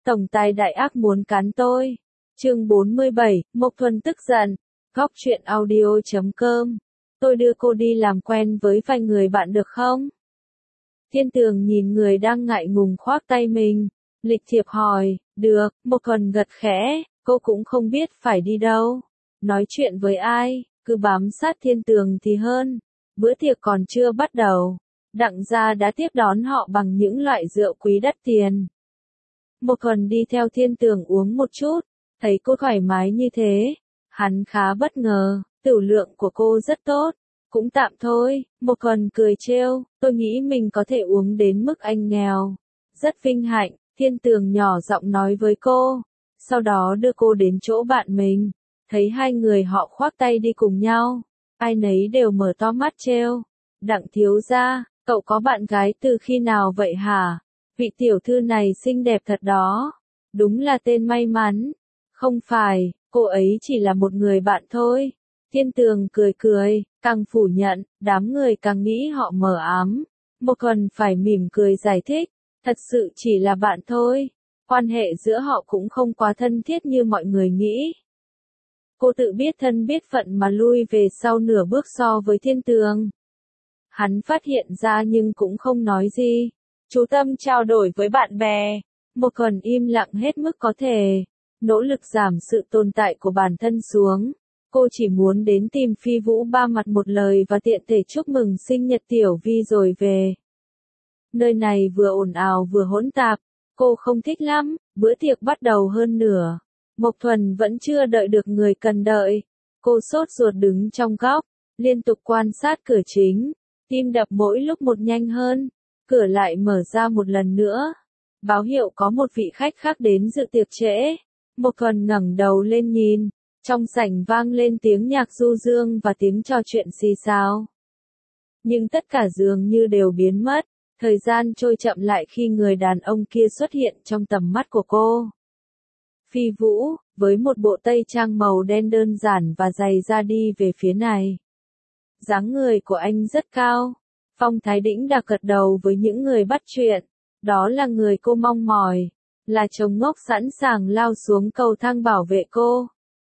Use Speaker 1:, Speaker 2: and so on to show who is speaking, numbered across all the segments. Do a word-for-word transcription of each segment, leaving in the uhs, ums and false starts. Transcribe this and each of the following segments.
Speaker 1: tổng tài đại ác muốn cắn tôi. Chương bốn mươi bảy, Mộc Thuần tức giận. Góc truyện audio chấm com. Tôi đưa cô đi làm quen với vài người bạn được không? Thiên Tường nhìn người đang ngại ngùng khoác tay mình, lịch thiệp hỏi, được. Mộc Thuần gật khẽ, cô cũng không biết phải đi đâu. Nói chuyện với ai, cứ bám sát Thiên Tường thì hơn. Bữa tiệc còn chưa bắt đầu, Đặng gia đã tiếp đón họ bằng những loại rượu quý đắt tiền. Mộc Thuần đi theo Thiên Tường uống một chút, thấy cô thoải mái như thế, hắn khá bất ngờ, tửu lượng của cô rất tốt, cũng tạm thôi. Mộc Thuần cười trêu, tôi nghĩ mình có thể uống đến mức anh nghèo. Rất vinh hạnh, Thiên Tường nhỏ giọng nói với cô, sau đó đưa cô đến chỗ bạn mình, thấy hai người họ khoác tay đi cùng nhau, ai nấy đều mở to mắt trêu. Đặng thiếu gia, cậu có bạn gái từ khi nào vậy hả? Vị tiểu thư này xinh đẹp thật đó. Đúng là tên may mắn. Không phải, cô ấy chỉ là một người bạn thôi. Thiên Tường cười cười, càng phủ nhận, đám người càng nghĩ họ mờ ám. Mộc Thuần phải mỉm cười giải thích, thật sự chỉ là bạn thôi. Quan hệ giữa họ cũng không quá thân thiết như mọi người nghĩ. Cô tự biết thân biết phận mà lui về sau nửa bước so với Thiên Tường. Hắn phát hiện ra nhưng cũng không nói gì. Chú tâm trao đổi với bạn bè. Mộc Thuần im lặng hết mức có thể. Nỗ lực giảm sự tồn tại của bản thân xuống. Cô chỉ muốn đến tìm Phi Vũ ba mặt một lời và tiện thể chúc mừng sinh nhật Tiểu Vi rồi về. Nơi này vừa ồn ào vừa hỗn tạp. Cô không thích lắm. Bữa tiệc bắt đầu hơn nửa. Mộc Thuần vẫn chưa đợi được người cần đợi. Cô sốt ruột đứng trong góc, liên tục quan sát cửa chính. Tim đập mỗi lúc một nhanh hơn. Cửa lại mở ra một lần nữa. Báo hiệu có một vị khách khác đến dự tiệc trễ. Mộc Thuần ngẩng đầu lên nhìn. Trong sảnh vang lên tiếng nhạc du dương và tiếng trò chuyện xì xào. Nhưng tất cả dường như đều biến mất. Thời gian trôi chậm lại khi người đàn ông kia xuất hiện trong tầm mắt của cô. Phi Vũ, với một bộ tây trang màu đen đơn giản và giày da đi về phía này. Dáng người của anh rất cao. Phong thái đĩnh đạc gật đầu với những người bắt chuyện. Đó là người cô mong mỏi. Là chồng ngốc sẵn sàng lao xuống cầu thang bảo vệ cô.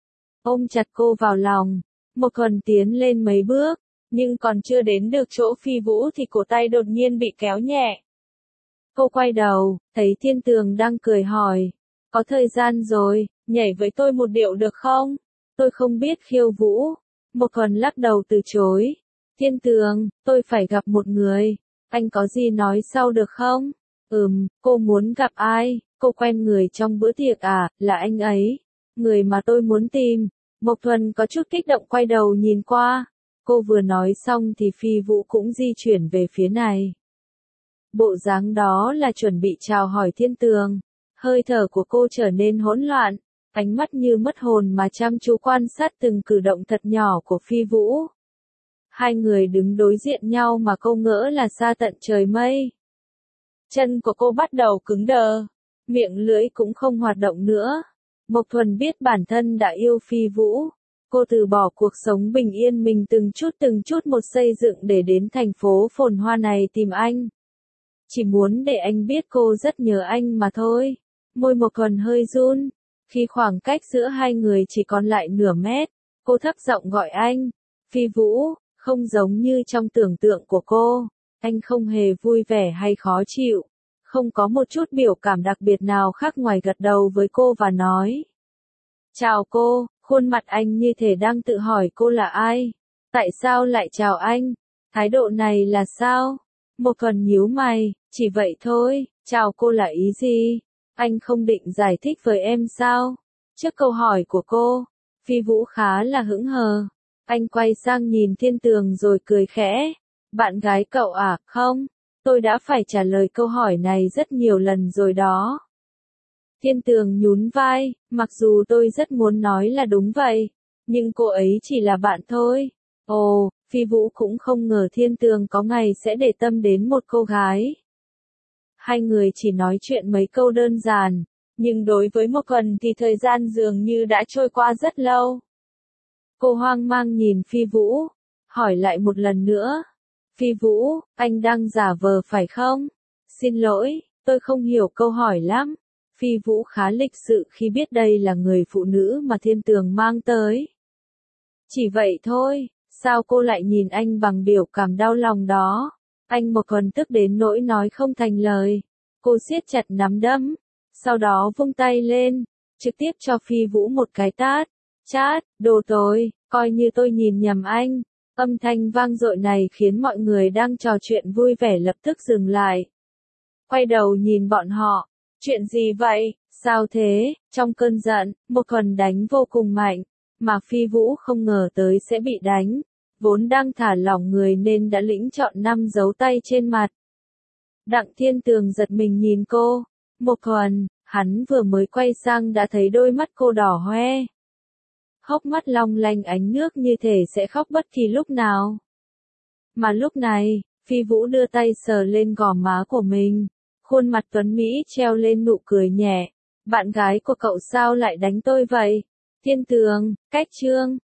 Speaker 1: Ôm chặt cô vào lòng. Mộc Thuần tiến lên mấy bước. Nhưng còn chưa đến được chỗ Phi Vũ thì cổ tay đột nhiên bị kéo nhẹ. Cô quay đầu, thấy Thiên Tường đang cười hỏi. Có thời gian rồi, nhảy với tôi một điệu được không? Tôi không biết khiêu vũ. Mộc Thuần lắc đầu từ chối. Thiên Tường, tôi phải gặp một người. Anh có gì nói sau được không? Ừm, cô muốn gặp ai? Cô quen người trong bữa tiệc à? Là anh ấy. Người mà tôi muốn tìm. Mộc Thuần có chút kích động quay đầu nhìn qua. Cô vừa nói xong thì Phi Vũ cũng di chuyển về phía này. Bộ dáng đó là chuẩn bị chào hỏi Thiên Tường. Hơi thở của cô trở nên hỗn loạn. Ánh mắt như mất hồn mà chăm chú quan sát từng cử động thật nhỏ của Phi Vũ. Hai người đứng đối diện nhau mà cô ngỡ là xa tận trời mây. Chân của cô bắt đầu cứng đờ. Miệng lưỡi cũng không hoạt động nữa. Mộc Thuần biết bản thân đã yêu Phi Vũ. Cô từ bỏ cuộc sống bình yên mình từng chút từng chút một xây dựng để đến thành phố phồn hoa này tìm anh. Chỉ muốn để anh biết cô rất nhớ anh mà thôi. Môi Mộc Thuần hơi run. Khi khoảng cách giữa hai người chỉ còn lại nửa mét, cô thấp giọng gọi anh. Phi Vũ, không giống như trong tưởng tượng của cô. Anh không hề vui vẻ hay khó chịu. Không có một chút biểu cảm đặc biệt nào khác ngoài gật đầu với cô và nói. Chào cô, khuôn mặt anh như thể đang tự hỏi cô là ai. Tại sao lại chào anh? Thái độ này là sao? Mộc Thuần nhíu mày, chỉ vậy thôi, chào cô là ý gì? Anh không định giải thích với em sao? Trước câu hỏi của cô, Phi Vũ khá là hững hờ. Anh quay sang nhìn Thiên Tường rồi cười khẽ. Bạn gái cậu à? Không, tôi đã phải trả lời câu hỏi này rất nhiều lần rồi đó. Thiên Tường nhún vai, mặc dù tôi rất muốn nói là đúng vậy, nhưng cô ấy chỉ là bạn thôi. Ồ, Phi Vũ cũng không ngờ Thiên Tường có ngày sẽ để tâm đến một cô gái. Hai người chỉ nói chuyện mấy câu đơn giản, nhưng đối với Mộc Thuần thì thời gian dường như đã trôi qua rất lâu. Cô hoang mang nhìn Phi Vũ, hỏi lại một lần nữa. Phi Vũ, anh đang giả vờ phải không? Xin lỗi, tôi không hiểu câu hỏi lắm. Phi Vũ khá lịch sự khi biết đây là người phụ nữ mà Thiên Tường mang tới. Chỉ vậy thôi, sao cô lại nhìn anh bằng biểu cảm đau lòng đó? Anh một còn tức đến nỗi nói không thành lời. Cô siết chặt nắm đấm, sau đó vung tay lên, trực tiếp cho Phi Vũ một cái tát. Chát, đồ tồi, coi như tôi nhìn nhầm anh. Âm thanh vang dội này khiến mọi người đang trò chuyện vui vẻ lập tức dừng lại. Quay đầu nhìn bọn họ, chuyện gì vậy, sao thế? Trong cơn giận, một còn đánh vô cùng mạnh, mà Phi Vũ không ngờ tới sẽ bị đánh. Vốn đang thả lỏng người nên đã lĩnh chọn năm dấu tay trên mặt. Đặng Thiên Tường giật mình nhìn cô. Một còn, hắn vừa mới quay sang đã thấy đôi mắt cô đỏ hoe. Hốc mắt long lanh ánh nước như thể sẽ khóc bất kỳ lúc nào. Mà lúc này, Phi Vũ đưa tay sờ lên gò má của mình. Khuôn mặt tuấn Mỹ treo lên nụ cười nhẹ. Bạn gái của cậu sao lại đánh tôi vậy? Thiên Tường, cách chương.